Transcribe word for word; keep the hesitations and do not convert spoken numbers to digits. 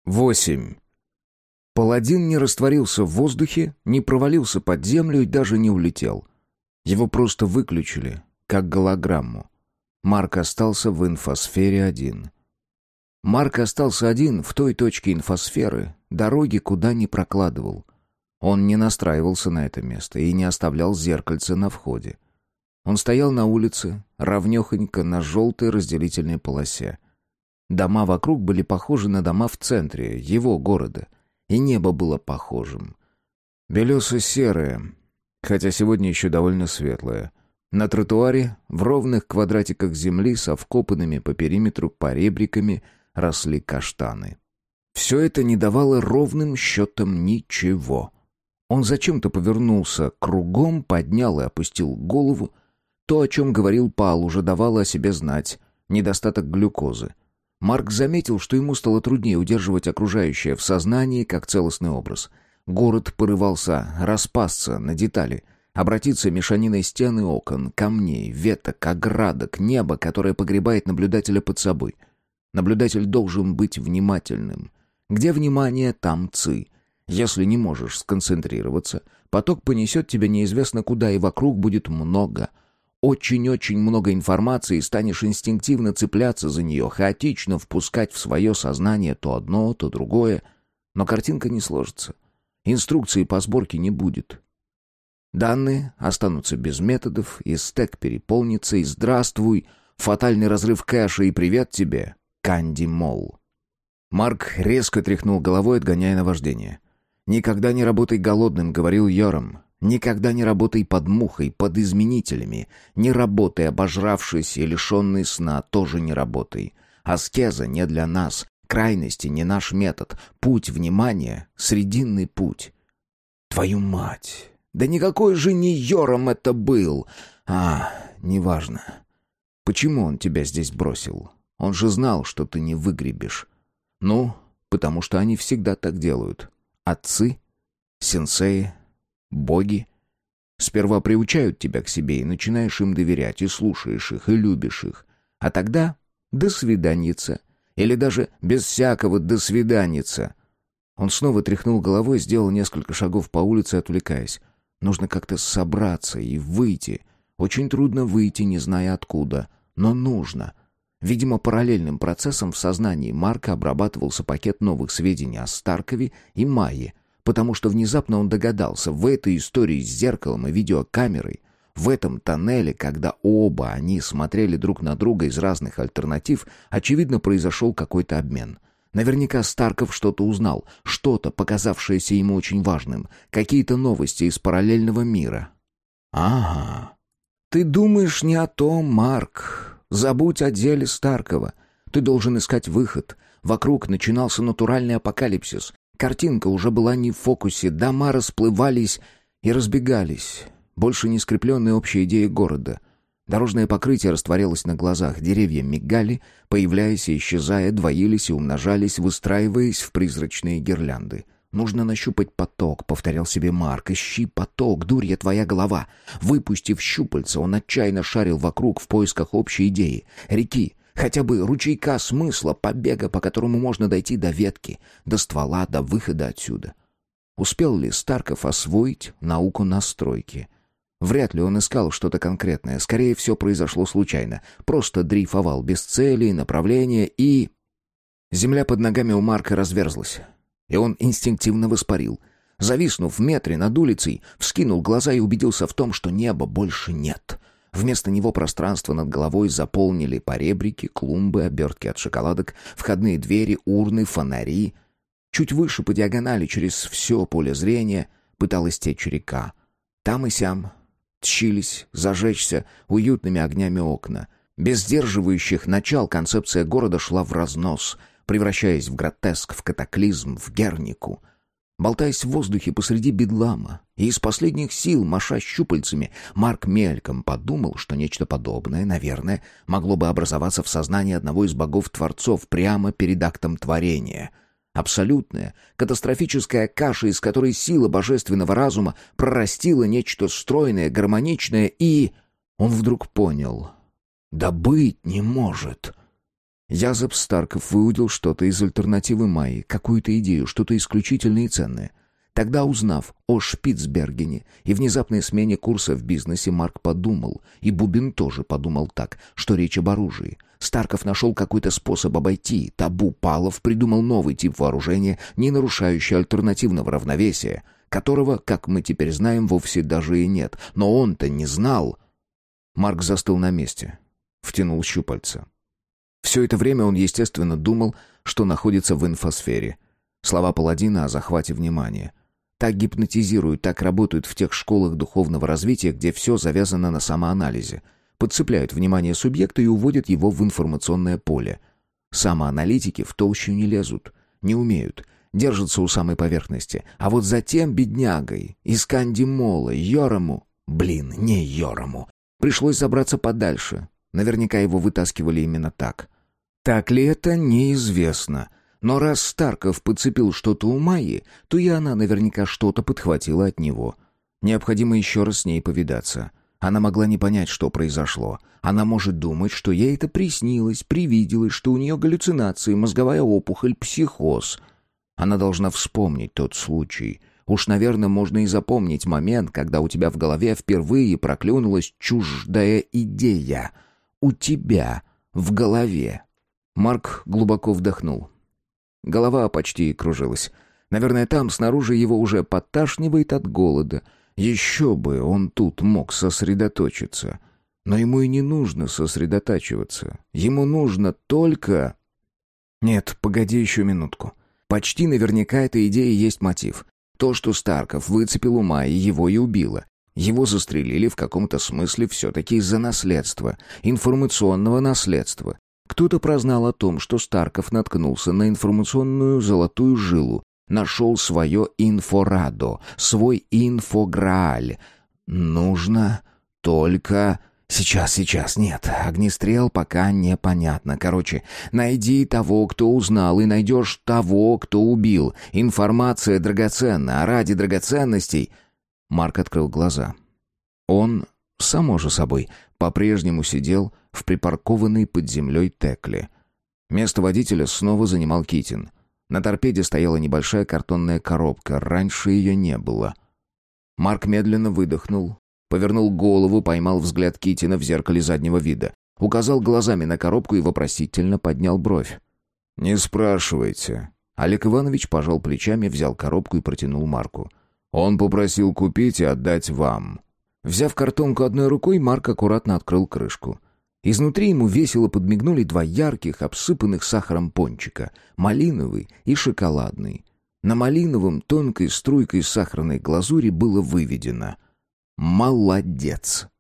Восемь. Паладин не растворился в воздухе, не провалился под землю и даже не улетел. Его просто выключили, как голограмму. Марк остался в инфосфере один. Марк остался один в той точке инфосферы, дороги куда не прокладывал. Он не настраивался на это место и не оставлял зеркальце на входе. Он стоял на улице, ровнёхонько на желтой разделительной полосе. Дома вокруг были похожи на дома в центре его города, и небо было похожим. Белесо-серое, хотя сегодня еще довольно светлое. На тротуаре, в ровных квадратиках земли со вкопанными по периметру поребриками росли каштаны. Все это не давало ровным счетом ничего. Он зачем-то повернулся кругом, поднял и опустил голову. То, о чем говорил Пал, уже давало о себе знать. Недостаток глюкозы. Марк заметил, что ему стало труднее удерживать окружающее в сознании как целостный образ. Город порывался распасться на детали, обратиться мешаниной стен и окон, камней, веток, оградок, неба, которое погребает наблюдателя под собой. Наблюдатель должен быть внимательным. Где внимание, там ци. Если не можешь сконцентрироваться, поток понесет тебя неизвестно куда, и вокруг будет много. Очень-очень много информации, и станешь инстинктивно цепляться за нее, хаотично впускать в свое сознание то одно, то другое. Но картинка не сложится. Инструкции по сборке не будет. Данные останутся без методов, и стэк переполнится, и здравствуй, фатальный разрыв кэша, и привет тебе, Канди Молл. Марк резко тряхнул головой, отгоняя наваждение. «Никогда не работай голодным», — говорил Йорам. «Никогда не работай под мухой, под изменителями. Не работай, обожравшись и лишенный сна, тоже не работай. Аскеза не для нас, крайности не наш метод. Путь внимания — срединный путь». «Твою мать! Да никакой же не Йорам это был! А, неважно. Почему он тебя здесь бросил? Он же знал, что ты не выгребешь. Ну, потому что они всегда так делают. Отцы, сенсеи, боги. Сперва приучают тебя к себе, и начинаешь им доверять, и слушаешь их, и любишь их. А тогда до свиданица. Или даже без всякого до свиданица. Он снова тряхнул головой, сделал несколько шагов по улице, отвлекаясь. Нужно как-то собраться и выйти. Очень трудно выйти, не зная откуда. Но нужно. Видимо, параллельным процессом в сознании Марка обрабатывался пакет новых сведений о Старкове и Майе, потому что внезапно он догадался, в этой истории с зеркалом и видеокамерой, в этом тоннеле, когда оба они смотрели друг на друга из разных альтернатив, очевидно, произошел какой-то обмен. Наверняка Старков что-то узнал, что-то, показавшееся ему очень важным, какие-то новости из параллельного мира. «Ага. Ты думаешь не о том, Марк. Забудь о деле Старкова. Ты должен искать выход. Вокруг начинался натуральный апокалипсис. Картинка уже была не в фокусе, дома расплывались и разбегались. Больше не скрепленные общей идеей города. Дорожное покрытие растворялось на глазах, деревья мигали, появляясь и исчезая, двоились и умножались, выстраиваясь в призрачные гирлянды. «Нужно нащупать поток», — повторял себе Марк. «Ищи поток, дурья твоя голова». Выпустив щупальца, он отчаянно шарил вокруг в поисках общей идеи. Реки, хотя бы ручейка смысла, побега, по которому можно дойти до ветки, до ствола, до выхода отсюда. Успел ли Старков освоить науку настройки? Вряд ли он искал что-то конкретное. Скорее, все произошло случайно. Просто дрейфовал без цели и направления, и... Земля под ногами у Марка разверзлась. И он инстинктивно воспарил. Зависнув в метре над улицей, вскинул глаза и убедился в том, что неба больше нет. Вместо него пространство над головой заполнили поребрики, клумбы, обертки от шоколадок, входные двери, урны, фонари. Чуть выше по диагонали через все поле зрения пыталась течь река. Там и сям тщились зажечься уютными огнями окна. Без сдерживающих начал концепция города шла в разнос, превращаясь в гротеск, в катаклизм, в Гернику. Болтаясь в воздухе посреди бедлама и из последних сил, маша щупальцами, Марк мельком подумал, что нечто подобное, наверное, могло бы образоваться в сознании одного из богов-творцов прямо перед актом творения. Абсолютная, катастрофическая каша, из которой сила божественного разума прорастила нечто стройное, гармоничное, и... Он вдруг понял. «Да быть не может!» Язоб Старков выудил что-то из альтернативы Майи, какую-то идею, что-то исключительное и ценное. Тогда, узнав о Шпицбергене и внезапной смене курса в бизнесе, Марк подумал, и Бубин тоже подумал так, что речь об оружии. Старков нашел какой-то способ обойти табу Палов, придумал новый тип вооружения, не нарушающий альтернативного равновесия, которого, как мы теперь знаем, вовсе даже и нет. Но он-то не знал. Марк застыл на месте, втянул щупальца. Все это время он, естественно, думал, что находится в инфосфере. Слова паладина о захвате внимания. Так гипнотизируют, так работают в тех школах духовного развития, где все завязано на самоанализе. Подцепляют внимание субъекта и уводят его в информационное поле. Самоаналитики в толщу не лезут, не умеют, держатся у самой поверхности. А вот затем беднягой, Исканди Мола, Йорому, блин, не Йорому, пришлось забраться подальше. Наверняка его вытаскивали именно так. Так ли это, неизвестно. Но раз Старков подцепил что-то у Майи, то и она наверняка что-то подхватила от него. Необходимо еще раз с ней повидаться. Она могла не понять, что произошло. Она может думать, что ей это приснилось, привиделось, что у нее галлюцинации, мозговая опухоль, психоз. Она должна вспомнить тот случай. Уж, наверное, можно и запомнить момент, когда у тебя в голове впервые проклюнулась чуждая идея. У тебя в голове. Марк глубоко вдохнул. Голова почти кружилась. Наверное, там, снаружи, его уже подташнивает от голода. Еще бы он тут мог сосредоточиться. Но ему и не нужно сосредотачиваться. Ему нужно только... Нет, погоди еще минутку. Почти наверняка эта идея есть мотив. То, что Старков выцепил у Майи, его и убило. Его застрелили в каком-то смысле все-таки из-за наследства. Информационного наследства. Кто-то прознал о том, что Старков наткнулся на информационную золотую жилу, нашел свое инфорадо, свой инфограаль. Нужно только... Сейчас, сейчас, нет, огнестрел пока непонятно. Короче, найди того, кто узнал, и найдешь того, кто убил. Информация драгоценна, а ради драгоценностей... Марк открыл глаза. Он, само же собой, по-прежнему сидел в припаркованной под землей Текле. Место водителя снова занимал Китин. На торпеде стояла небольшая картонная коробка, раньше ее не было. Марк медленно выдохнул, повернул голову, поймал взгляд Китина в зеркале заднего вида, указал глазами на коробку и вопросительно поднял бровь. «Не спрашивайте». Олег Иванович пожал плечами, взял коробку и протянул Марку. «Он попросил купить и отдать вам». Взяв картонку одной рукой, Марк аккуратно открыл крышку. Изнутри ему весело подмигнули два ярких, обсыпанных сахаром пончика, малиновый и шоколадный. На малиновом тонкой струйкой сахарной глазури было выведено «Молодец».